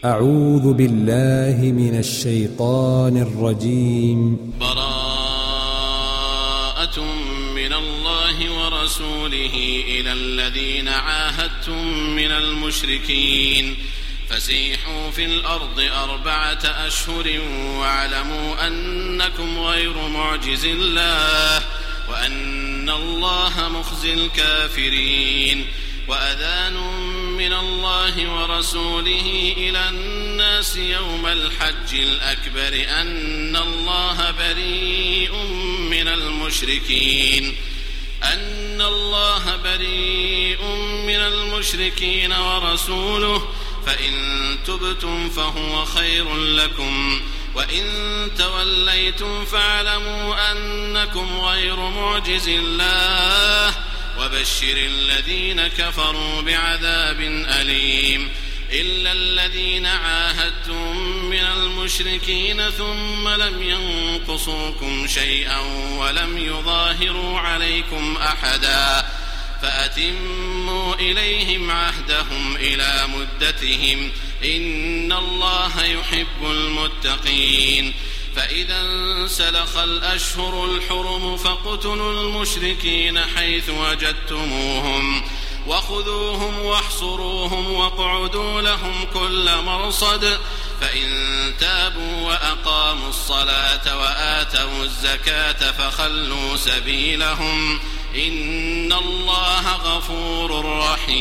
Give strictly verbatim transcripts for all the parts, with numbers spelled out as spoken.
أعوذ بالله من الشيطان الرجيم. براءة من الله ورسوله إلى الذين عاهدتم من المشركين فسيحوا في الأرض أربعة أشهر واعلموا أنكم غير معجز الله وأن الله مخزي الكافرين. وأذان من الله ورسوله إلى الناس يوم الحج الأكبر أن الله بريء من المشركين أن الله بريء من المشركين ورسوله فإن تبتم فهو خير لكم وإن توليتم فاعلموا أنكم غير معجز الله وبشر الذين كفروا بعذاب أليم. إلا الذين عاهدتم من المشركين ثم لم ينقصوكم شيئا ولم يظاهروا عليكم أحدا فأتموا إليهم عهدهم إلى مدتهم إن الله يحب المتقين. فإذا انسلخ الأشهر الحرم فاقتلوا المشركين حيث وجدتموهم وخذوهم واحصروهم واقعدوا لهم كل مرصد فإن تابوا وأقاموا الصلاة وآتوا الزكاة فخلوا سبيلهم إن الله غفور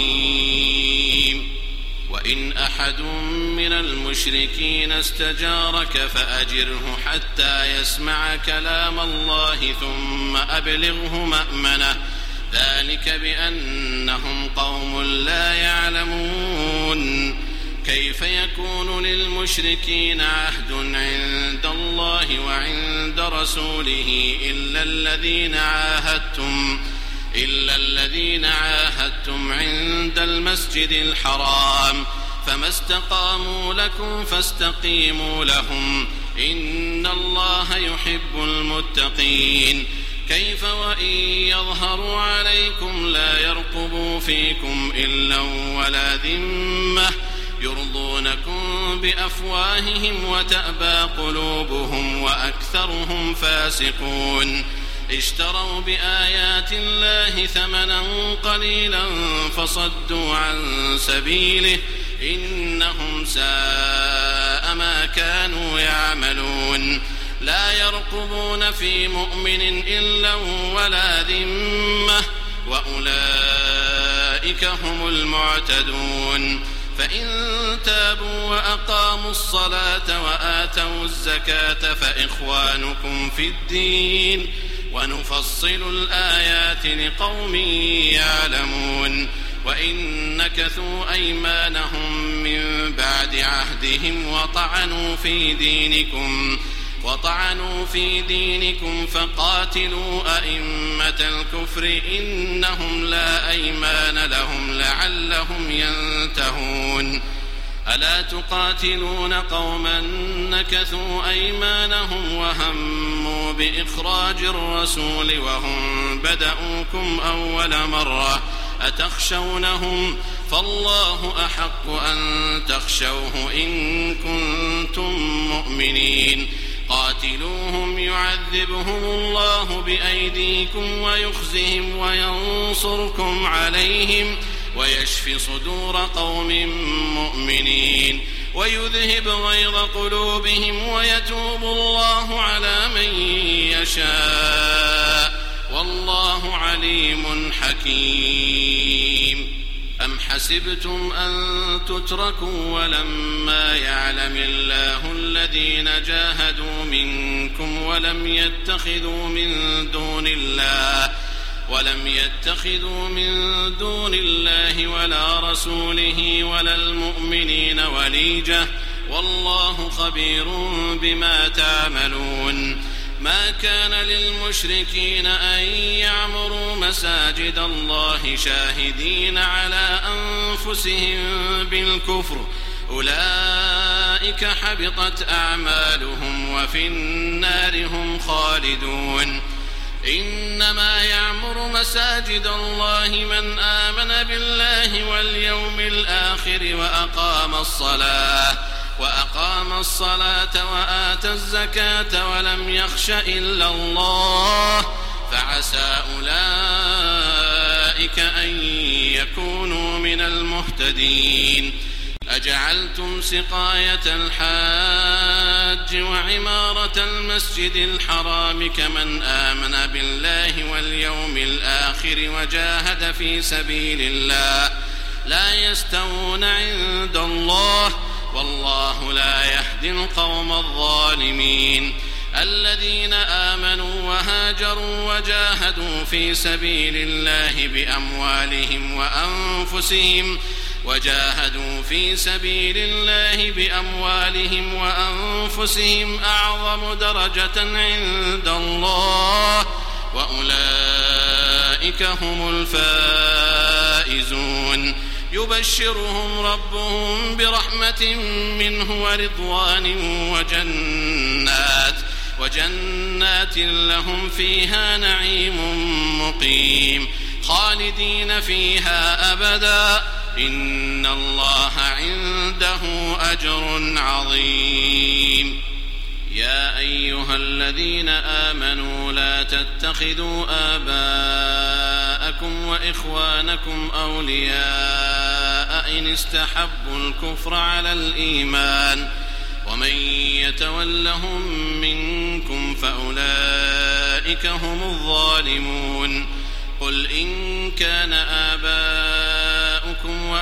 رحيم. وإن أحد من المشركين استجارك فأجره حتى يسمع كلام الله ثم أبلغه مأمنه ذلك بأنهم قوم لا يعلمون. كيف يكون للمشركين عهد عند الله وعند رسوله إلا الذين عاهدتم إلا الذين عاهدتم عند المسجد الحرام فما استقاموا لكم فاستقيموا لهم إن الله يحب المتقين. كيف وإن يظهروا عليكم لا يرقبوا فيكم إلا ولا ذمة يرضونكم بأفواههم وتأبى قلوبهم وأكثرهم فاسقون. اشتروا بآيات الله ثمنا قليلا فصدوا عن سبيله إنهم ساء ما كانوا يعملون. لا يرقبون في مؤمن إلا ولا ذمة وأولئك هم المعتدون. فإن تابوا وأقاموا الصلاة وآتوا الزكاة فإخوانكم في الدين ونفصل الآيات لقوم يعلمون. وإن نكثوا أيمانهم من بعد عهدهم وطعنوا في دينكم وطعنوا في دينكم فقاتلوا أئمة الكفر إنهم لا أيمان لهم لعلهم ينتهون. ألا تقاتلون قوما نكثوا أيمانهم وهموا بإخراج الرسول وهم بدأوكم أول مرة أتخشونهم فالله أحق أن تخشوه إن كنتم مؤمنين. قاتلوهم يعذبهم الله بأيديكم ويخزهم وينصركم عليهم ويشفي صدور قوم مؤمنين ويذهب غيظ قلوبهم ويتوب الله على من يشاء والله عليم حكيم. أم حسبتم أن تتركوا ولما يعلم الله الذين جاهدوا منكم ولم يتخذوا من دون الله ولم يتخذوا من دون الله ولا رسوله ولا المؤمنين وليجة والله خبير بما تعملون. ما كان للمشركين أن يعمروا مساجد الله شاهدين على أنفسهم بالكفر أولئك حبطت أعمالهم وفي النار هم خالدون. إنما يعمر مساجد الله من آمن بالله واليوم الآخر وأقام الصلاة الصلاة وآتى الزكاة ولم يخش إلا الله فعسى أولئك أن يكونوا من المهتدين. أجعلتم سقاية الحاج وعمارة المسجد الحرام كمن آمن بالله واليوم الآخر وجاهد في سبيل الله لا يستوون عند الله والله لا يهدي القوم الظالمين. الذين آمنوا وهاجروا وجاهدوا في سبيل الله بأموالهم وأنفسهم وجاهدوا في سبيل الله بأموالهم وأنفسهم أعظم درجة عند الله وأولئك هم الفائزون. يبشرهم ربهم برحمة منه ورضوان وجنات وجنات لهم فيها نعيم مقيم خالدين فيها أبدا إن الله عنده أجر عظيم. يا أيها الذين آمنوا لا تتخذوا آباءكم وإخوانكم أولياء إن استحبوا الكفر على الإيمان ومن يتولهم منكم فأولئك هم الظالمون. قل إن كان آباؤكم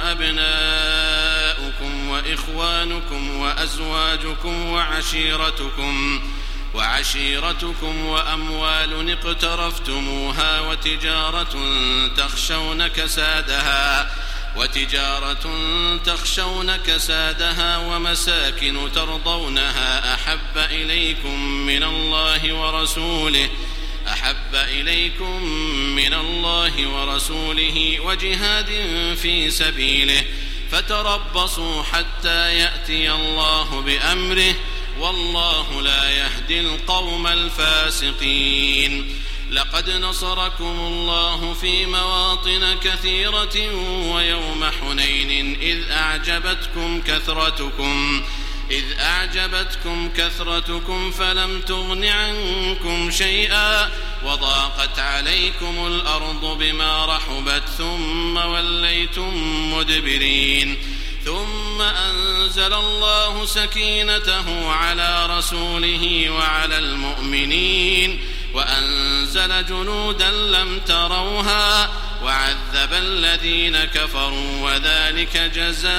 وأبناؤكم وإخوانكم وأزواجكم وعشيرتكم وعشيرتكم وأموال اقترفتموها وتجارة تخشون كسادها وتجارة تخشون كسادها ومساكن ترضونها أحب إليكم من الله ورسوله أحب إليكم من الله ورسوله وجهاد في سبيله فتربصوا حتى يأتي الله بأمره والله لا يهدي القوم الفاسقين. لقد نصركم الله في مواطن كثيرة ويوم حنين إذ أعجبتكم كثرتكم إذ أعجبتكم كثرتكم فلم تغن عنكم شيئا وضاقت عليكم الأرض بما رحبت ثم وليتم مدبرين ثم أنزل الله سكينته على رسوله وعلى المؤمنين وأنزل جنودا لم تروها وعذب الذين كفروا وذلك جزاء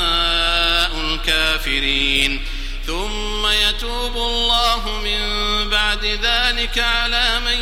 الكافرين. ثم يتوب الله من بعد ذلك على من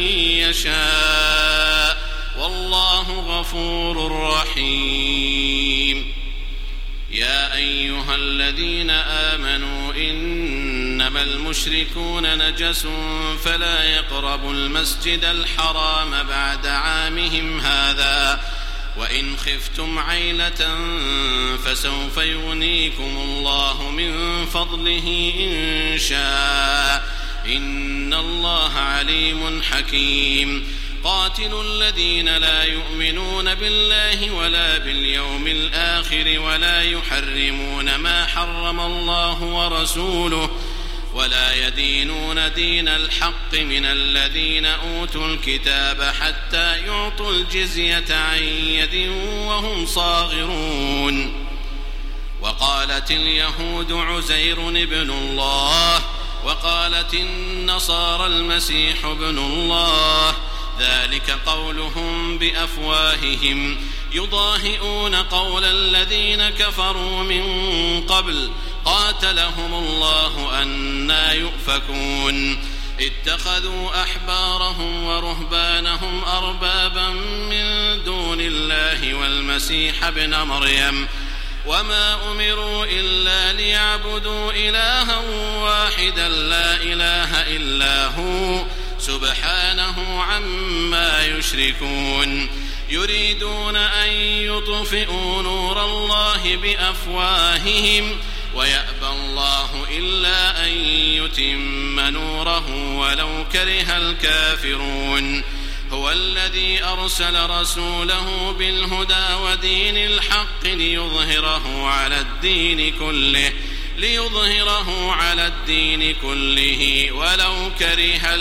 يشاء والله غفور رحيم. يا أيها الذين آمنوا إنما المشركون نجس فلا يقربوا المسجد الحرام بعد عامهم هذا وإن خفتم عيلة فسوف يغنيكم الله من فضله إن شاء إن الله عليم حكيم. قاتلوا الذين لا يؤمنون بالله ولا باليوم الآخر ولا يحرمون ما حرم الله ورسوله ولا يدينون دين الحق من الذين أوتوا الكتاب حتى يعطوا الجزية عن يد وهم صاغرون. وقالت اليهود عزير ابن الله وقالت النصارى المسيح ابن الله ذلك قولهم بأفواههم يضاهئون قول الذين كفروا من قبل قاتلهم الله أنى يؤفكون. اتخذوا أحبارهم ورهبانهم أربابا من دون الله والمسيح ابن مريم وما أمروا إلا ليعبدوا إلها واحدا لا إله إلا هو سبحانه عما يشركون. يريدون أن يطفئوا نور الله بأفواههم ويأبى الله إلا أن يتم نوره ولو كره الكافرون. هو الذي أرسل رسوله بالهدى ودين الحق ليظهره على الدين كله ليظهره على الدين كله ولو كره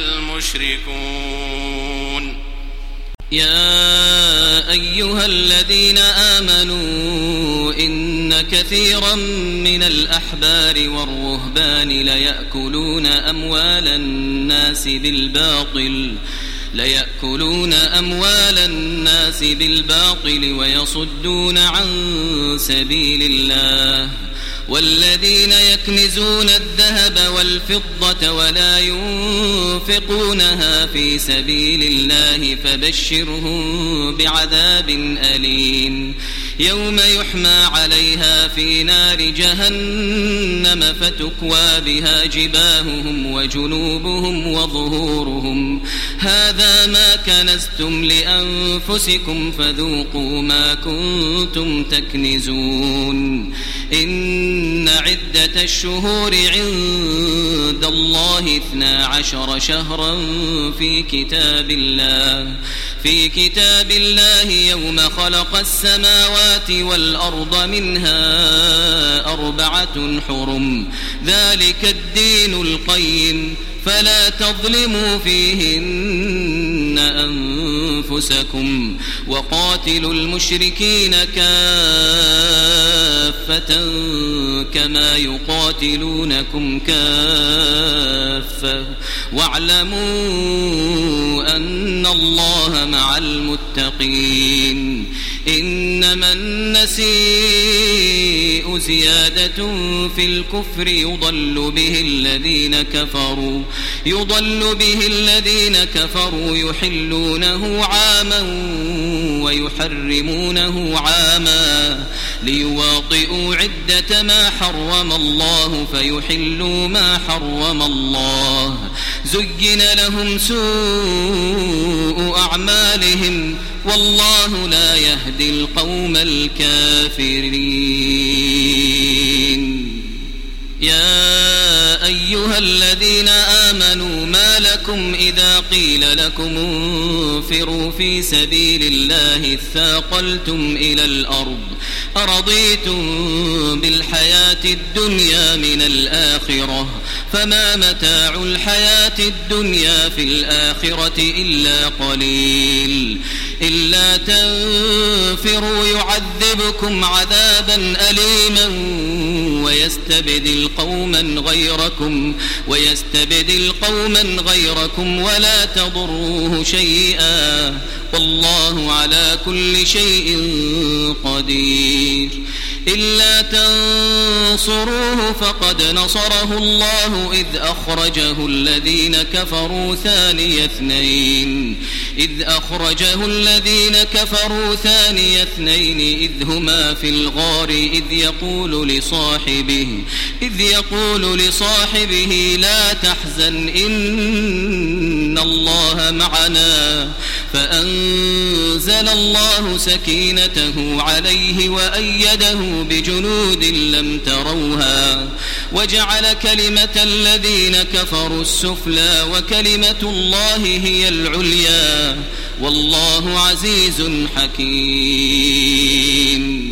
المشركون. يا أيها الذين آمنوا إن كثيرا من الأحبار والرهبان ليأكلون أموال الناس بالباطل ليأكلون أموال الناس بالباطل ويصدون عن سبيل الله والذين يكنزون الذهب والفضة ولا ينفقونها في سبيل الله فبشرهم بعذاب أليم يوم يحمى عليها في نار جهنم فتكوى بها جباههم وجنوبهم وظهورهم هذا ما كنزتم لأنفسكم فذوقوا ما كنتم تكنزون. إن عدة الشهور عند الله اثنا عشر شهرا في كتاب الله في كتاب الله يوم خلق السماوات والأرض منها أربعة حرم ذلك الدين القيم فلا تظلموا فيهن أنفسكم وقاتلوا المشركين كافة كما يقاتلونكم كافة واعلموا أن الله مع المتقين. إنما النسيء زيادة في الكفر يضل به الذين كفروا يضل به الذين كفروا يحلونه عاما ويحرمونه عاما ليواطئوا عدة ما حرم الله فيحلوا ما حرم الله. زين لهم سوء أعمالهم والله لا يهدي القوم الكافرين. يا أيها الذين آمنوا ما لكم إذا قيل لكم انفروا في سبيل الله اثاقلتم إلى الأرض أرضيتم بالحياة الدنيا من الآخرة فما متاع الحياة الدنيا في الآخرة إلا قليل. إلا تنفروا يعذبكم عذابا أليما ويستبدل قوما غيركم ويستبدل قوما غيركم ولا تضروه شيئا والله على كل شيء قدير. إلا تنصروه فقد نصره الله إذ أخرجه الذين كفروا ثاني اثنين إذ أخرجه الذين كفروا ثاني اثنين إذ هما في الغار إذ يقول لصاحبه إذ يقول لصاحبه لا تحزن إن الله معنا فأنزل الله سكينته عليه وأيده بجنود لم تروها وجعل كلمة الذين كفروا السفلى وكلمة الله هي العليا والله عزيز حكيم.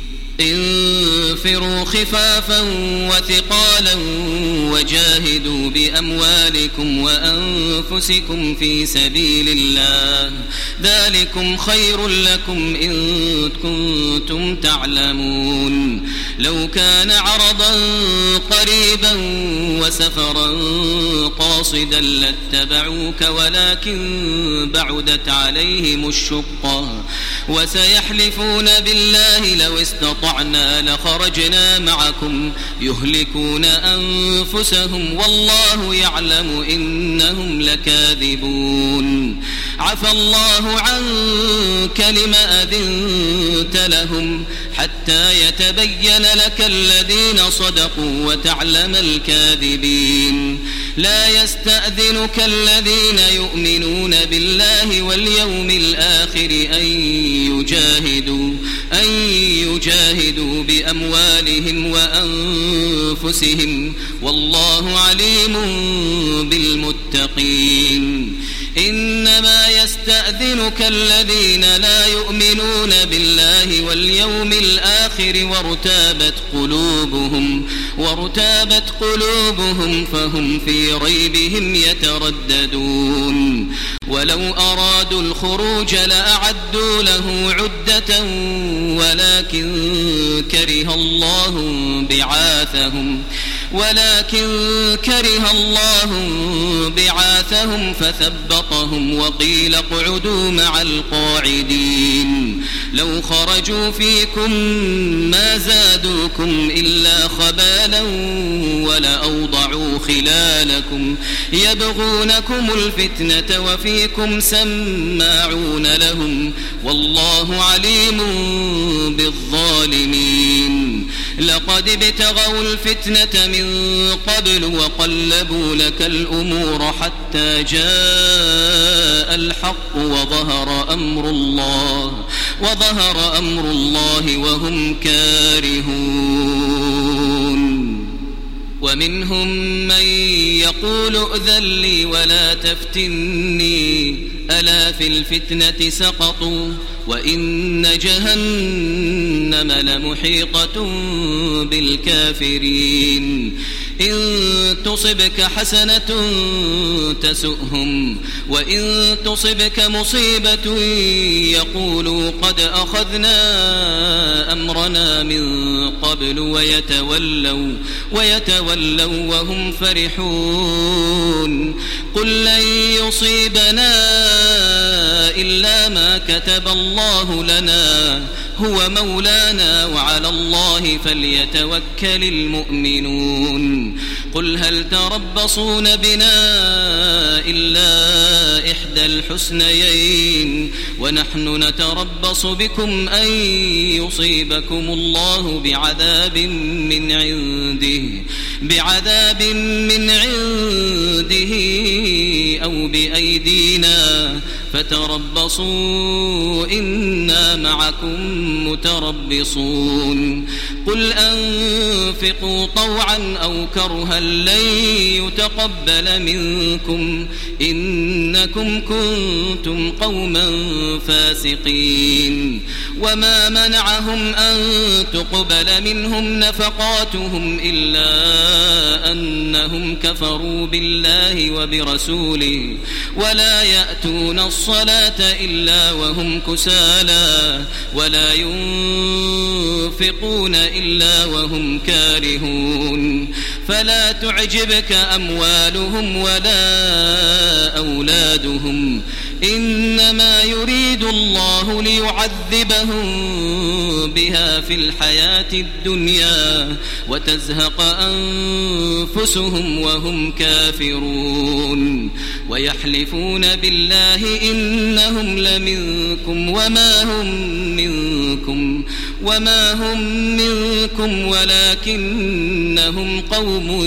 انفروا خفافا وثقالا وجاهدوا بأموالكم وأنفسكم في سبيل الله ذلكم خير لكم إن كنتم تعلمون. لو كان عرضا قريبا وسفرا قاصدا لاتبعوك ولكن بعدت عليهم الشقة وسيحلفون بالله لو استطعنا لخرجنا معكم يهلكون أنفسهم والله يعلم إنهم لكاذبون. عفى الله عنك لما أذنت لهم حتى يتبين لك الذين صدقوا وتعلم الكاذبين. لا يستأذنك الذين يؤمنون بالله واليوم الآخر أن يجاهدوا أن يجاهدوا بأموالهم وأنفسهم والله عليم بالمتقين. إنما يستأذنك الذين لا يؤمنون بالله واليوم الآخر وارتابت قلوبهم وارتابت قلوبهم فهم في ريبهم يترددون ولو أرادوا الخروج لأعدوا له عدة ولكن كره الله بعاثهم ولكن كره الله بعاثهم فثبطهم وقيل اقعدوا مع القاعدين لو خرجوا فيكم ما زادوكم إلا خبالا ولأوضعوا خلالكم يبغونكم الفتنة وفيكم سماعون لهم والله عليم بالظالمين لقد ابتغوا الفتنة من قبل وقلبوا لك الأمور حتى جاء الحق وظهر أمر الله وظهر أمر الله وهم كارهون ومنهم من يقول ائذن لي ولا تفتني ألا في الفتنة سقطوا وإن جهنم لمحيطة بالكافرين إن تصبك حسنة تسؤهم وإن تصبك مصيبة يقولوا قد أخذنا أمرنا من قبل ويتولوا ويتولوا وهم فرحون قل لن يصيبنا إلا ما كتب الله لنا هو مولانا وعلى الله فليتوكل المؤمنون قل هل تربصون بنا إلا إحدى الحسنيين ونحن نتربص بكم أن يصيبكم الله بعذاب من عنده بعذاب من عنده أو بأيدينا فتربصوا إنا معكم متربصون قل أنفقوا طوعا أو كرها لن يتقبل منكم إنكم كنتم قوما فاسقين وما منعهم أن تقبل منهم نفقاتهم إلا أنهم كفروا بالله وبرسوله ولا يأتون الصلاة إلا وهم كسالى ولا ينفقون إلا وهم كارهون فلا تعجبك أموالهم ولا أولادهم إنما يريد الله ليعذبهم بها في الحياة الدنيا وتزهق أنفسهم وهم كافرون ويحلفون بالله إنهم لمنكم وما هم منكم وما هم منكم ولكنهم قوم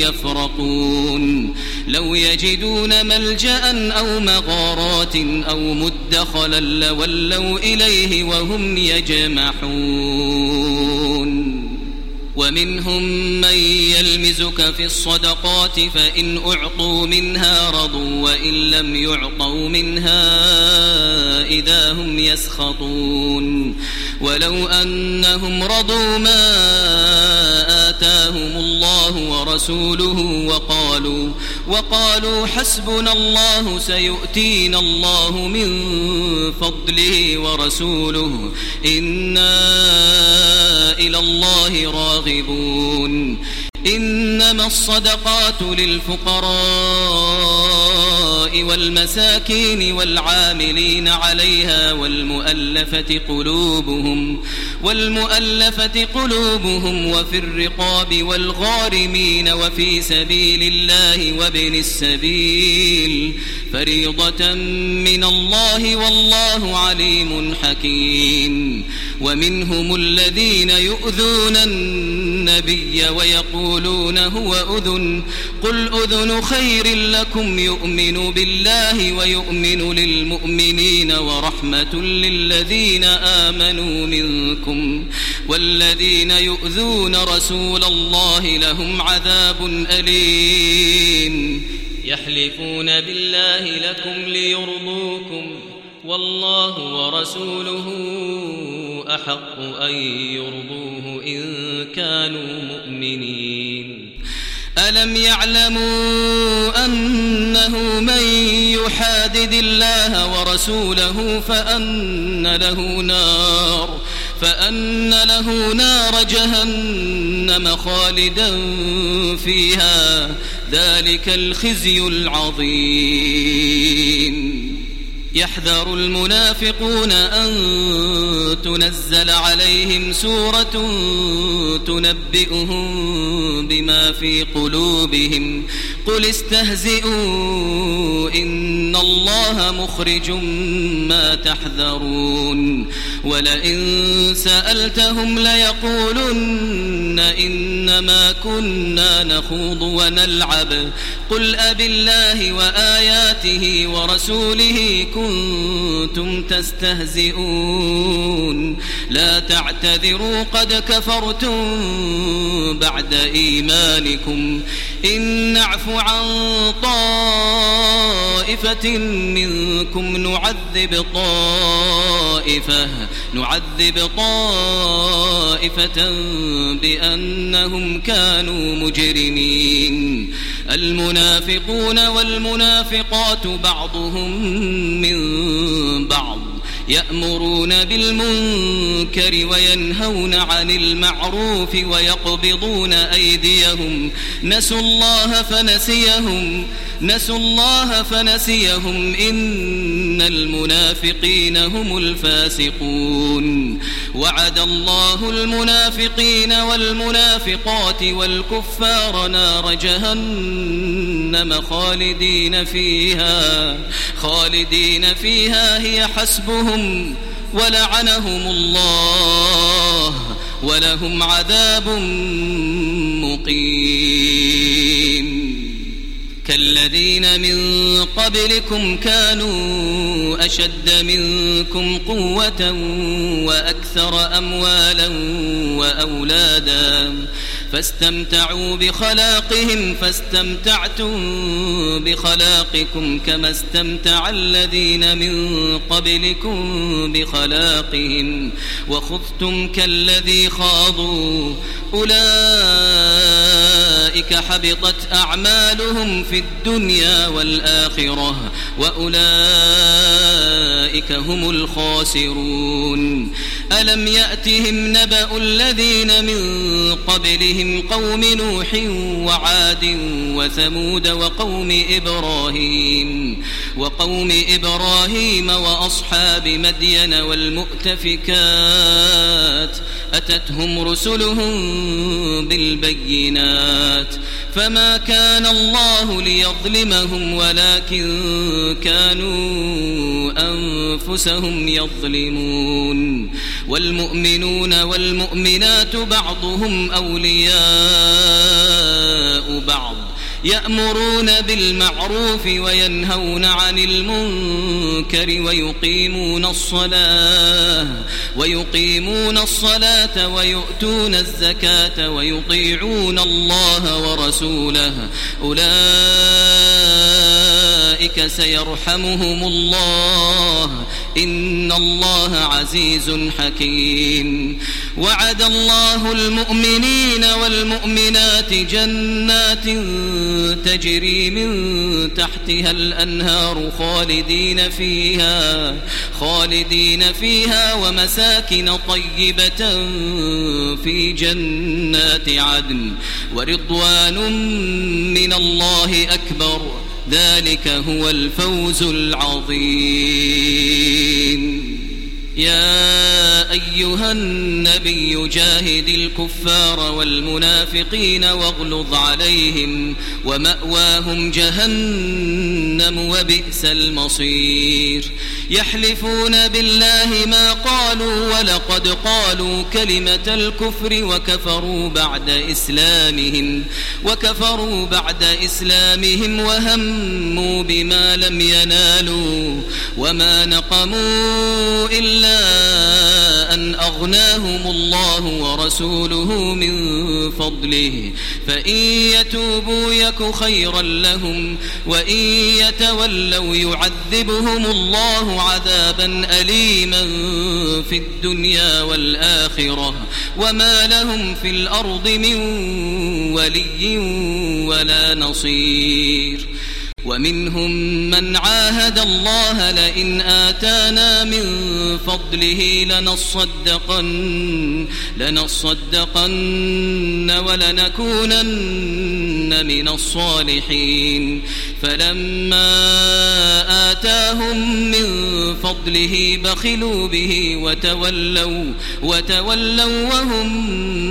يفرقون لو يجدون ملجأ أو مغارات أو مدخلا لولوا إليه وهم يجمحون ومنهم من يلمزك في الصدقات فإن أعطوا منها رضوا وإن لم يعطوا منها إذا هم يسخطون ولو أنهم رضوا ما آتاهم الله ورسوله وقالوا وقالوا حسبنا الله سيؤتينا الله من فضله ورسوله إنا إلى الله راغبون إنما الصدقات للفقراء والمساكين والعاملين عليها والمؤلفة قلوبهم والمؤلفة قلوبهم وفي الرقاب والغارمين وفي سبيل الله وابن السبيل فريضة من الله والله عليم حكيم ومنهم الذين يؤذون النبي ويقولون هو أذن قل أذن خير لكم يؤمن بالله ويؤمن للمؤمنين ورحمة للذين آمنوا منكم والذين يؤذون رسول الله لهم عذاب أليم يحلفون بالله لكم ليرضوكم والله ورسوله أحق أن يرضوه إن كانوا مؤمنين ألم يعلموا أنه من يحادد الله ورسوله فأن له نار فأن له نار جهنم خالدا فيها ذلك الخزي العظيم. يحذر المنافقون أن تنزل عليهم سورة تنبئهم بما في قلوبهم قل استهزئوا إن الله مخرج ما تحذرون ولئن سألتهم ليقولن إنما كنا نخوض ونلعب قل أبالله وآياته ورسوله كنتم تستهزئون لا تعتذروا قد كفرتم بعد إيمانكم إن نعف عن طائفة منكم نعذب طائفة نعذب طائفة بأنهم كانوا مجرمين. المنافقون والمنافقات بعضهم من بعض يأمرون بالمنكر وينهون عن المعروف ويقبضون أيديهم نسوا الله فنسيهم نسوا الله فنسيهم إن المنافقين هم الفاسقون. وعد الله المنافقين والمنافقات والكفار نار جهنم خالدين فيها خالدين فيها هي حسبهم ولعنهم الله ولهم عذاب مقيم. كالذين من قبلكم كانوا أشد منكم قوة وأكثر أموالا وأولادا فاستمتعوا بخلاقهم فاستمتعتم بخلاقكم كما استمتع الذين من قبلكم بخلاقهم وخذتم كالذي خاضوا أولئك حبطت أعمالهم في الدنيا والآخرة وأولئك هم الخاسرون. ألم يأتهم نبأ الذين من قبلهم قوم نوح وعاد وثمود وقوم إبراهيم وقوم إبراهيم وأصحاب مدين والمؤتفكات أتتهم رسلهم بالبينات فما كان الله ليظلمهم ولكن كانوا أنفسهم يظلمون. والمؤمنون والمؤمنات بعضهم أولياء بعض يأمرون بالمعروف وينهون عن المنكر ويقيمون الصلاة ويقيمون الصلاة ويؤتون الزكاة ويطيعون الله ورسوله أولئك سيرحمهم الله إن الله عزيز حكيم. وعد الله المؤمنين والمؤمنات جنات تجري من تحتها الأنهار خالدين فيها خالدين فيها ومساكن طيبة في جنات عدن ورضوان من الله أكبر ذلك هو الفوز العظيم. يا أيها النبي جاهد الكفار والمنافقين واغلظ عليهم ومأواهم جهنم وبئس المصير. يحلفون بالله ما قالوا ولقد قالوا كلمة الكفر وكفروا بعد إسلامهم وكفروا بعد إسلامهم وهموا بما لم ينالوا وما نقموا إلا أن أغناهم الله ورسوله من فضله فإن يتوبوا يك خيرا لهم وإن يتولوا يعذبهم الله عذابا أليما في الدنيا والآخرة وما لهم في الأرض من ولي ولا نصير. ومنهم من عاهد الله لئن آتانا من فضله لنصدقن لنصدقن ولنكونن من الصالحين فلما آتاهم من فضله بخلوا به وتولوا وتولوا وهم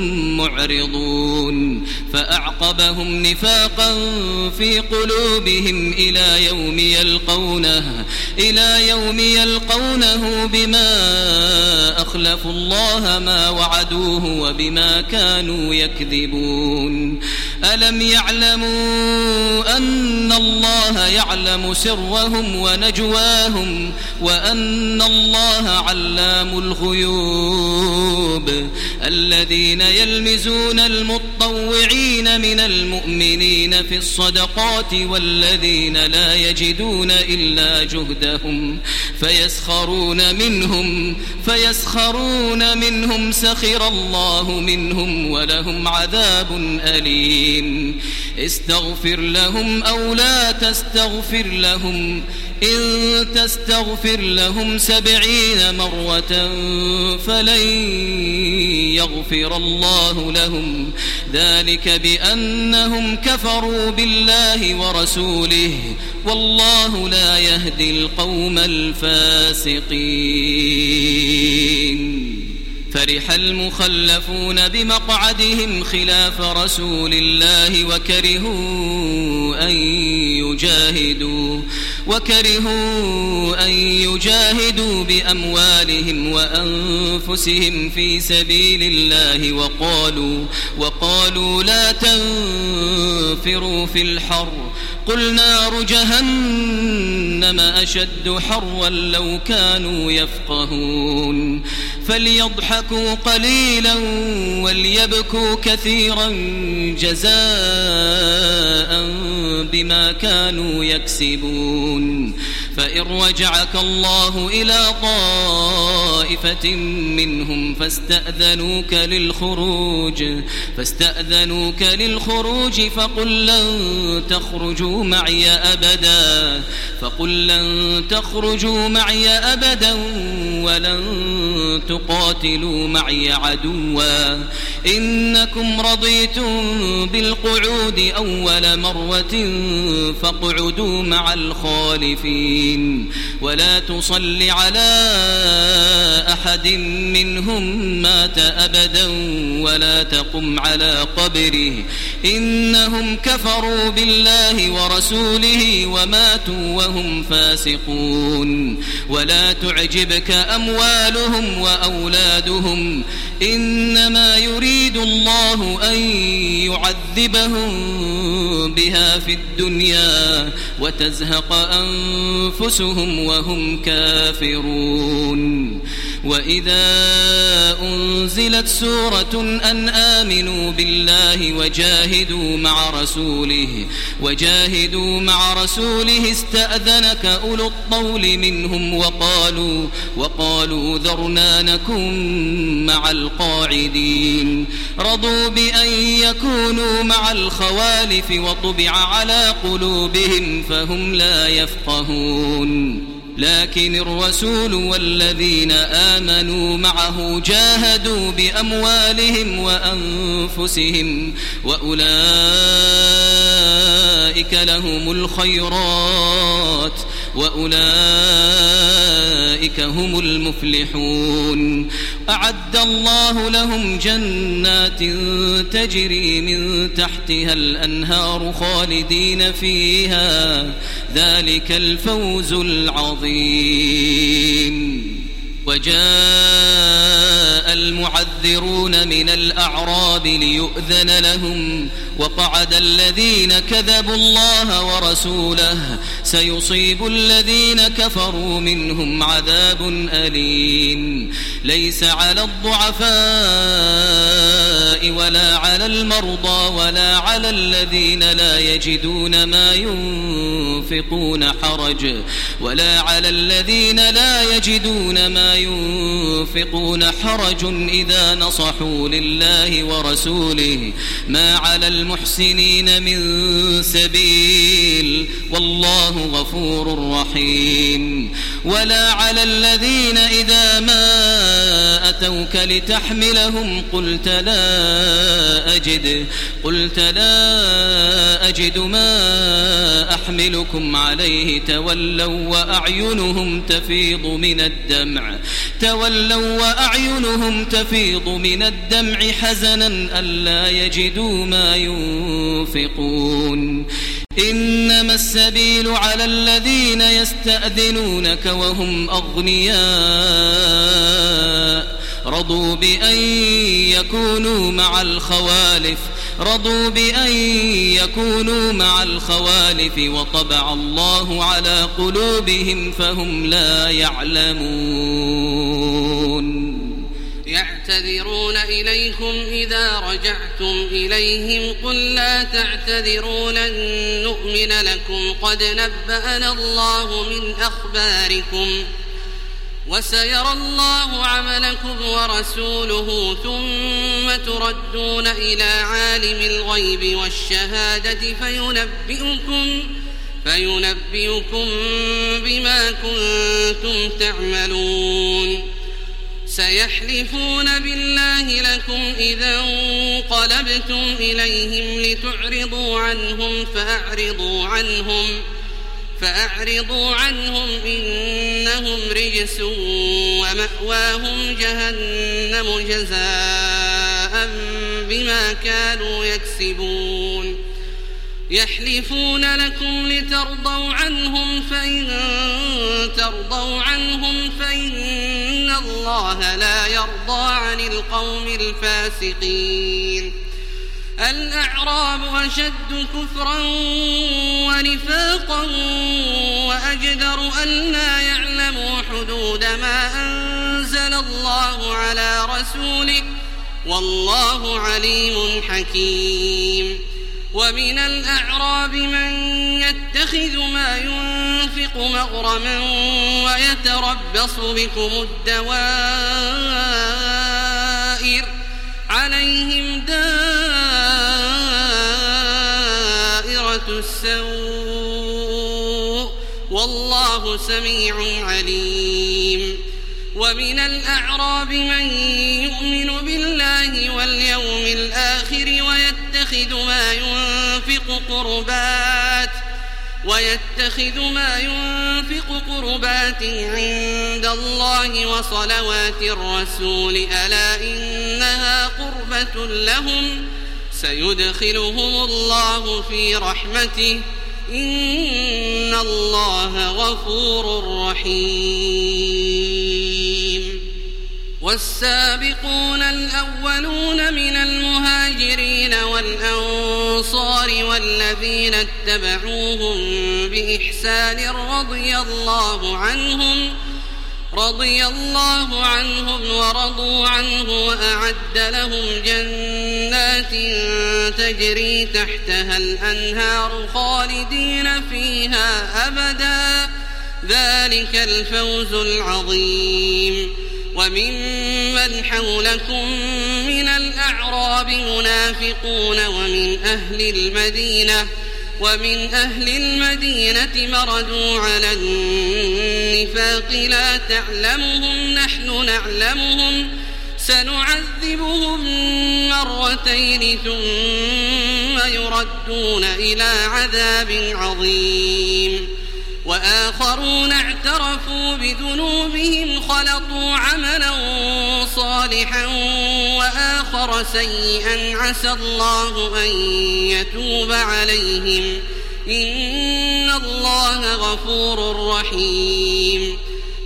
معرضون فأعقبهم نفاقا في قلوبهم إلى يوم يلقونه إلى يوم يلقونه بما أخلفوا الله ما وعدوه وبما كانوا يكذبون. ألم يعلموا أن الله يعلم سرهم ونجواهم وأن الله علام الغيوب. الذين يلمزون المتطوعين من المؤمنين في الصدقات والذين لا يجدون إلا جهدهم فيسخرون منهم فيسخرون منهم سخر الله منهم ولهم عذاب أليم. استغفر لهم أو لا تستغفر لهم إن تستغفر لهم سبعين مرة فلن يغفر الله لهم ذلك بأنهم كفروا بالله ورسوله والله لا يهدي القوم الفاسقين. فرح المخلفون بمقعدهم خلاف رسول الله وكرهوا أن يجاهدوا وكرهوا أن يجاهدوا بأموالهم وأنفسهم في سبيل الله وقالوا وقالوا لا تنفروا في الحر قل نار جهنم أشد حرا لو كانوا يفقهون. فليضحكوا قليلا وليبكوا كثيرا جزاء بما كانوا يكسبون. فإن رجعك الله إلى طائفة منهم فاستأذنوك للخروج فاستأذنوك للخروج فقل لن تخرجوا معي أبدا فقل لن تخرجوا معي أبدا ولن تقاتلوا معي عدوا إنكم رضيتم بالقعود أول مرة فاقعدوا مع الخالفين ولا تصل على أحد منهم مات أبدا ولا تقم على قبره إنهم كفروا بالله ورسوله وماتوا وهم فاسقون. ولا تعجبك أموالهم وأولادهم إنما يريد الله أن يعذبهم بها في الدنيا وتزهق أنفسهم وهم كافرون. وإذا أنزلت سورة أن آمنوا بالله وجاهدوا مع رسوله وجاهدوا مع رسوله استأذنك أولو الطول منهم وقالوا وقالوا ذرنا نكن مع القاعدين. رضوا بأن يكونوا مع الخوالف وطبع على قلوبهم فهم لا يفقهون. لكن الرسول والذين آمنوا معه جاهدوا بأموالهم وأنفسهم وأولئك لهم الخيرات وأولئك هم المفلحون. أعد الله لهم جنات تجري من تحتها الأنهار خالدين فيها ذلك الفوز العظيم. وجاء جاء المعذرون من الأعراب ليؤذن لهم وقعد الذين كذبوا الله ورسوله سيصيب الذين كفروا منهم عذاب أليم ليس على الضعفاء ولا على المرضى ولا على الذين لا يجدون ما ينفقون حرج ولا على الذين لا يجدون ما ينفقون حرج إذا نصحوا لله ورسوله ما على المحسنين من سبيل والله غفور رحيم ولا على الذين إذا ما أتوك لتحملهم قلت لا أجد قلت لا أجد ما أحملكم عليه تولوا وأعينهم تفيض من الدمع تولوا وأعينهم تفيض من الدمع حزنا ألا يجدوا ما ينفقون إنما السبيل على الذين يستأذنونك وهم أغنياء رضوا بأن يكونوا مع الخوالف رضوا بأن يكونوا مع الخوالف وطبع الله على قلوبهم فهم لا يعلمون يعتذرون إليكم إذا رجعتم إليهم قل لا تعتذروا لن نؤمن لكم قد نبأنا الله من أخباركم وسيرى الله عملكم ورسوله ثم تردون إلى عالم الغيب والشهادة فينبئكم فينبئكم بما كنتم تعملون سيحلفون بالله لكم إذا انقلبتم إليهم لتعرضوا عنهم فأعرضوا عنهم فأعرضوا عنهم إنهم رجس ومأواهم جهنم جزاء بما كانوا يكسبون يحلفون لكم لترضوا عنهم فإن ترضوا عنهم فإن الله لا يرضى عن القوم الفاسقين الأعراب أشد كفرا ونفاقا وأجدر ألا يعلموا حدود ما أنزل الله على رسوله والله عليم حكيم ومن الأعراب من يتخذ ما ينفق مغرما ويتربص بكم الدوائر عليهم دائرة السوء والله سميع عليم ومن الأعراب من يؤمن بالله واليوم الآخر ويتخذ ما ينفق قربات ويتخذ ما ينفق قربات عند الله وصلوات الرسول ألا إنها قربة لهم سيدخلهم الله في رحمته إن الله غفور رحيم والسابقون الأولون من المهاجرين والأنصار والذين اتبعوهم بإحسان رضي الله عنهم رضي الله عنهم ورضوا عنه وأعد لهم جنات تجري تحتها الأنهار خالدين فيها أبدا ذلك الفوز العظيم وممن حولكم من الأعراب منافقون ومن أهل المدينة ومن أهل المدينة مردوا على النفاق لا تعلمهم نحن نعلمهم سنعذبهم مرتين ثم يردون إلى عذاب عظيم وآخرون اعترفوا بذنوبهم خلطوا عملا صالحا وآخر سيئا عسى الله أن يتوب عليهم إن الله غفور رحيم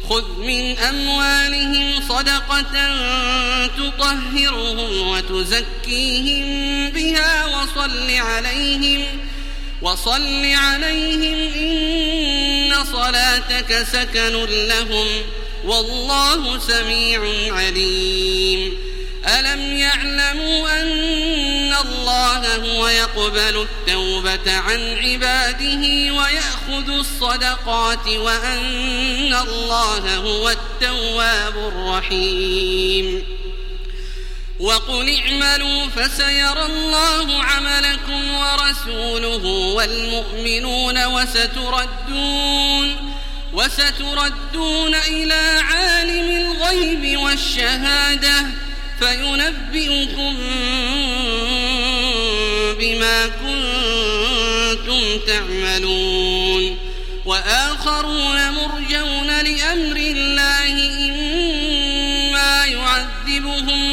خذ من أموالهم صدقة تطهرهم وتزكيهم بها وصل عليهم وصل عليهم إن صلاتك سكن لهم والله سميع عليم. ألم يعلموا أن الله هو يقبل التوبة عن عباده ويأخذ الصدقات وأن الله هو التواب الرحيم. وقل اعملوا فسيرى الله عملكم ورسوله والمؤمنون وستردون وستردون إلى عالم الغيب والشهادة فينبئكم بما كنتم تعملون. وآخرون مرجون لأمر الله إما يعذبهم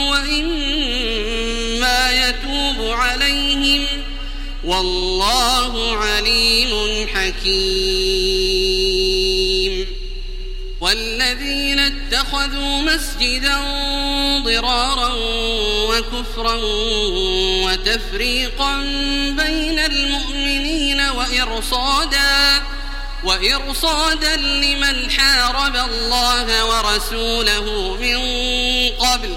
وإما يتوب عليهم والله عليم حكيم. والذين اتخذوا مسجدا ضرارا وكفرا وتفريقا بين المؤمنين وإرصادا وإرصادا لمن حارب الله ورسوله من قبل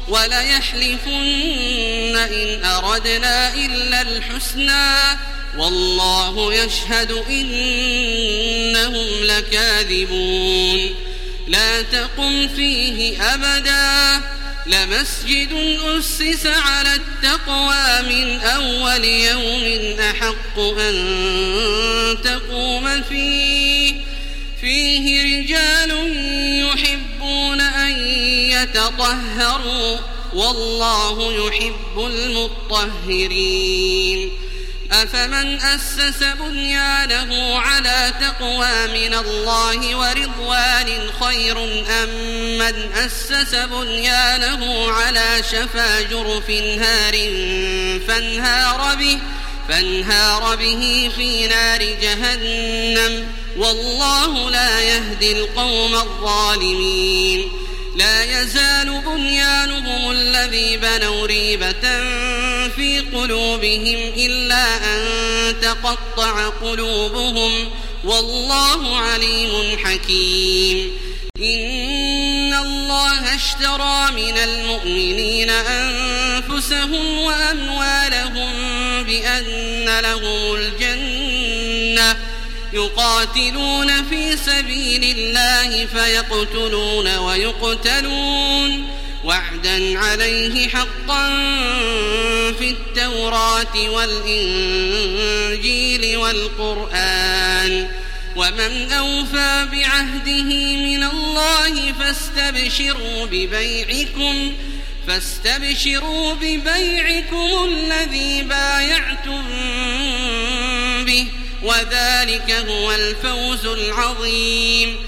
وليحلفن إن أردنا إلا الحسنى والله يشهد إنهم لكاذبون. لا تقم فيه أبدا لمسجد أسس على التقوى من أول يوم أحق أن تقوم فيه فيه رجال يحبون أن يتطهروا والله يحب المطهرين. أفمن أسس بنيانه على تقوى من الله ورضوان خير أم من أسس بنيانه على شفا جرف نار فانهار به, فانهار به في نار جهنم والله لا يهدي القوم الظالمين. لا يزال بنيانهم الذي بنوا ريبة في قلوبهم إلا أن تقطع قلوبهم والله عليم حكيم. إن الله اشترى من المؤمنين أنفسهم وأموالهم بأن لهم الجنة يقاتلون في سبيل الله فيقتلون ويقتلون وعدا عليه حقا في التوراة والإنجيل والقرآن. ومن أوفى بعهده من الله فاستبشروا ببيعكم فاستبشروا ببيعكم الذي بايعتم به وذلك هو الفوز العظيم.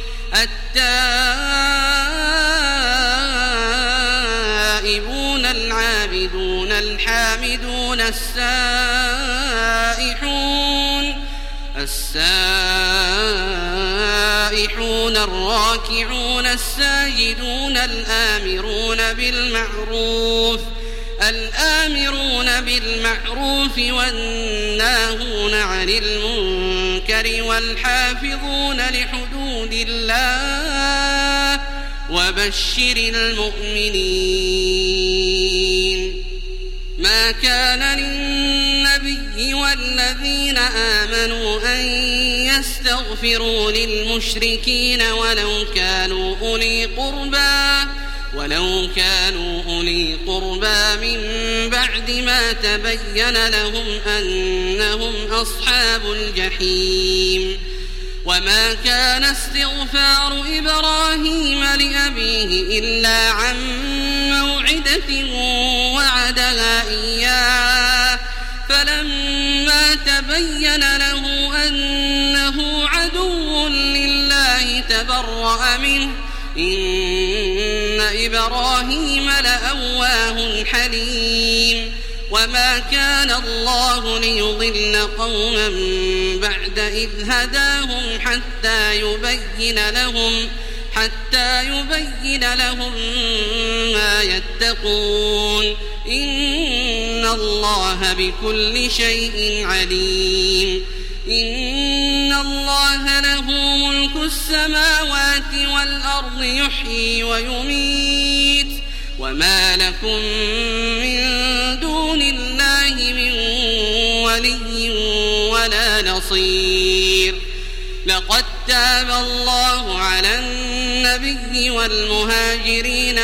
التائبون العابدون الحامدون السائحون السائحون الراكعون الساجدون الآمرون بالمعروف الآمرون بالمعروف والناهون عن المنكر والحافظون لحدود الله وبشر المؤمنين. ما كان للنبي والذين آمنوا أن يستغفروا للمشركين ولو كانوا أولي قربى ولو كانوا أولي قربى من بعد ما تبين لهم أنهم أصحاب الجحيم. وما كان استغفار إبراهيم لأبيه إلا عن موعدة وعدها إياه فلما تبين له أنه عدو لله تبرأ منه إن إبراهيم لأواه حليم. وما كان الله ليضل قوما بعد إذ هداهم حتى يبين لهم حتى يبين لهم ما يتقون إن الله بكل شيء عليم إن الله له ملك السماوات والأرض يحيي ويميت وما لكم من دون الله من ولي ولا نصير لقد تاب الله على النبي والمهاجرين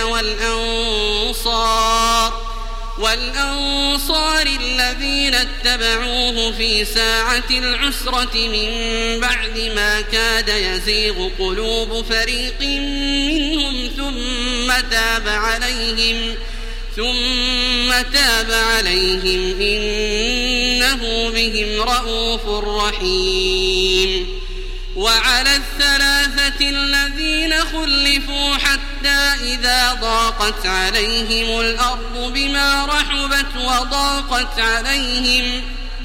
والأنصار والأنصار الذين اتبعوه في ساعة العسرة من بعد ما كاد يزيغ قلوب فريق منهم ثم تاب عليهم ثم تاب عليهم إنه بهم رءوف رحيم وعلى الثلاثة الذين خلفوا حتى إذا ضاقت عليهم الأرض بما رحبت وضاقت عليهم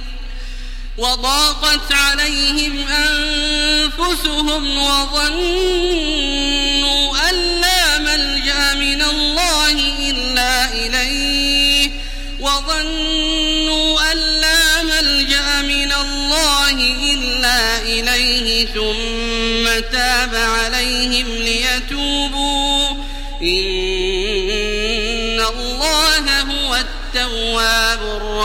وضاقت عليهم أنفسهم وظنوا أن لا ملجأ من الله إلا إليه وظنوا أن لا ملجأ من الله إلا إليه ثم تاب عليهم ليتوبوا إن الله هو التواب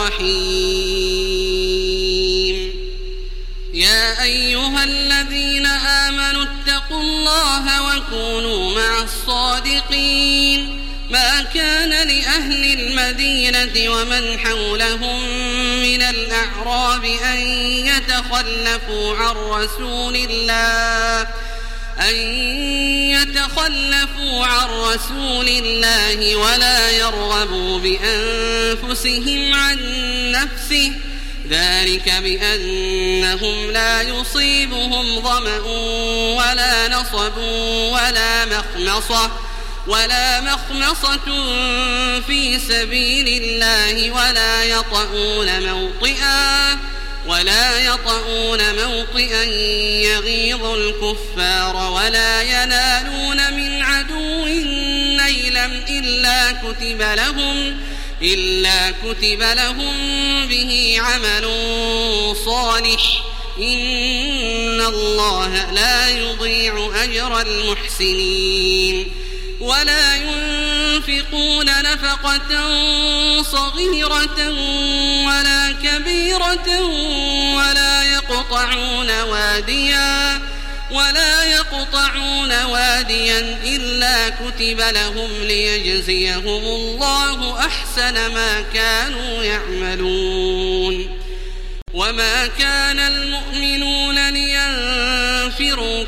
الرحيم يا أيها الذين آمنوا اتقوا الله وكونوا مع الصادقين ما كان لأهل المدينة ومن حولهم من الأعراب أن يتخلفوا عن رسول الله أن يتخلفوا عن رسول الله ولا يرغبوا بأنفسهم عن نفسه ذلك بأنهم لا يصيبهم ظمأ ولا نصب ولا مخمصة ولا مخمصة في سبيل الله ولا يطؤون موطئا ولا يطؤون موطئا يغيظ الكفار ولا ينالون من عدو نيلا إلا كتب لهم إلا كتب لهم به عمل صالح إن الله لا يضيع أجر المحسنين ولا ينفقون نفقة صغيرة ولا كبيرة ولا يقطعون واديا ولا يقطعون واديا إلا كتب لهم ليجزيهم الله أحسن ما كانوا يعملون وما كان المؤمنون لينفروا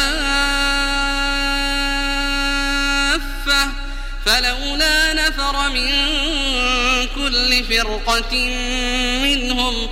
كافة فلولا نفر من كل فرقة منهم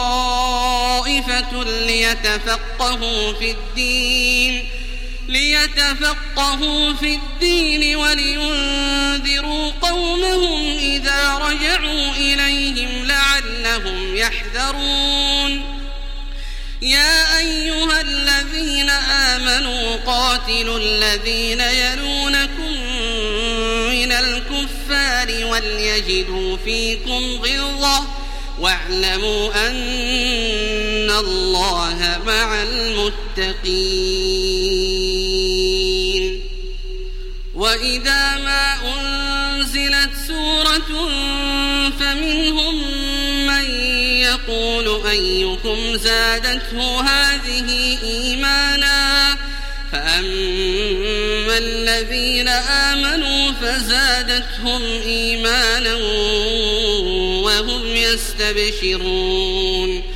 طائفة ليتفقهوا في الدين ليتفقهوا في الدين ولينذروا قومهم إذا رجعوا إليهم لعلهم يحذرون يا أيها الذين آمنوا قاتلوا الذين يلونكم من الكفار وليجدوا فيكم غلظة واعلموا أن الله مع المتقين وإذا ما أنزلت سورة فمنهم من يقول أيكم زادته هذه إيمانا فأما الذين آمنوا فزادتهم إيمانا وهم يستبشرون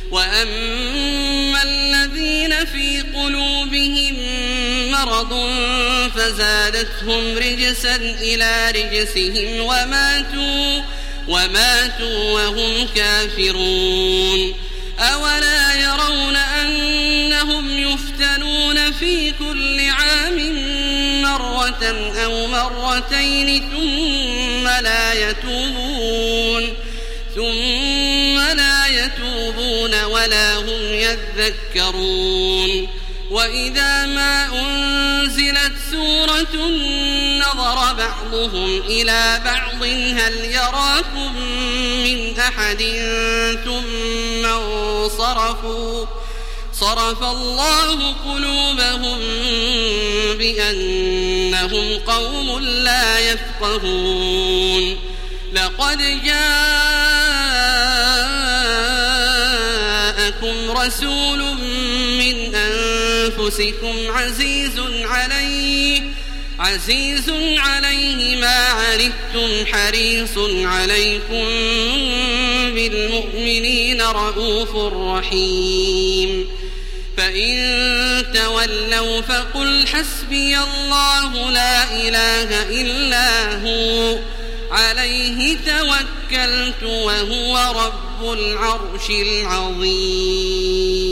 وأما الذين في قلوبهم مرض فزادتهم رجسا إلى رجسهم وماتوا وماتوا وهم كافرون أولا يرون أنهم يفتنون في كل عام مرة أو مرتين ثم لا يتوبون ثم لا يتوبون ولا هم يذكرون وإذا ما أنزلت سورة نظر بعضهم إلى بعض هل يراكم من أحد ثم انصرفوا صرف الله قلوبهم بأنهم قوم لا يفقهون لقد جاءكم رسول من أنفسكم عزيز عليه عزيز عليه ما عنتم حريص عليكم بالمؤمنين رءوف رحيم فإن تولوا فقل حسبي الله لا إله إلا هو عليه توكلت وهو رب العرش العظيم.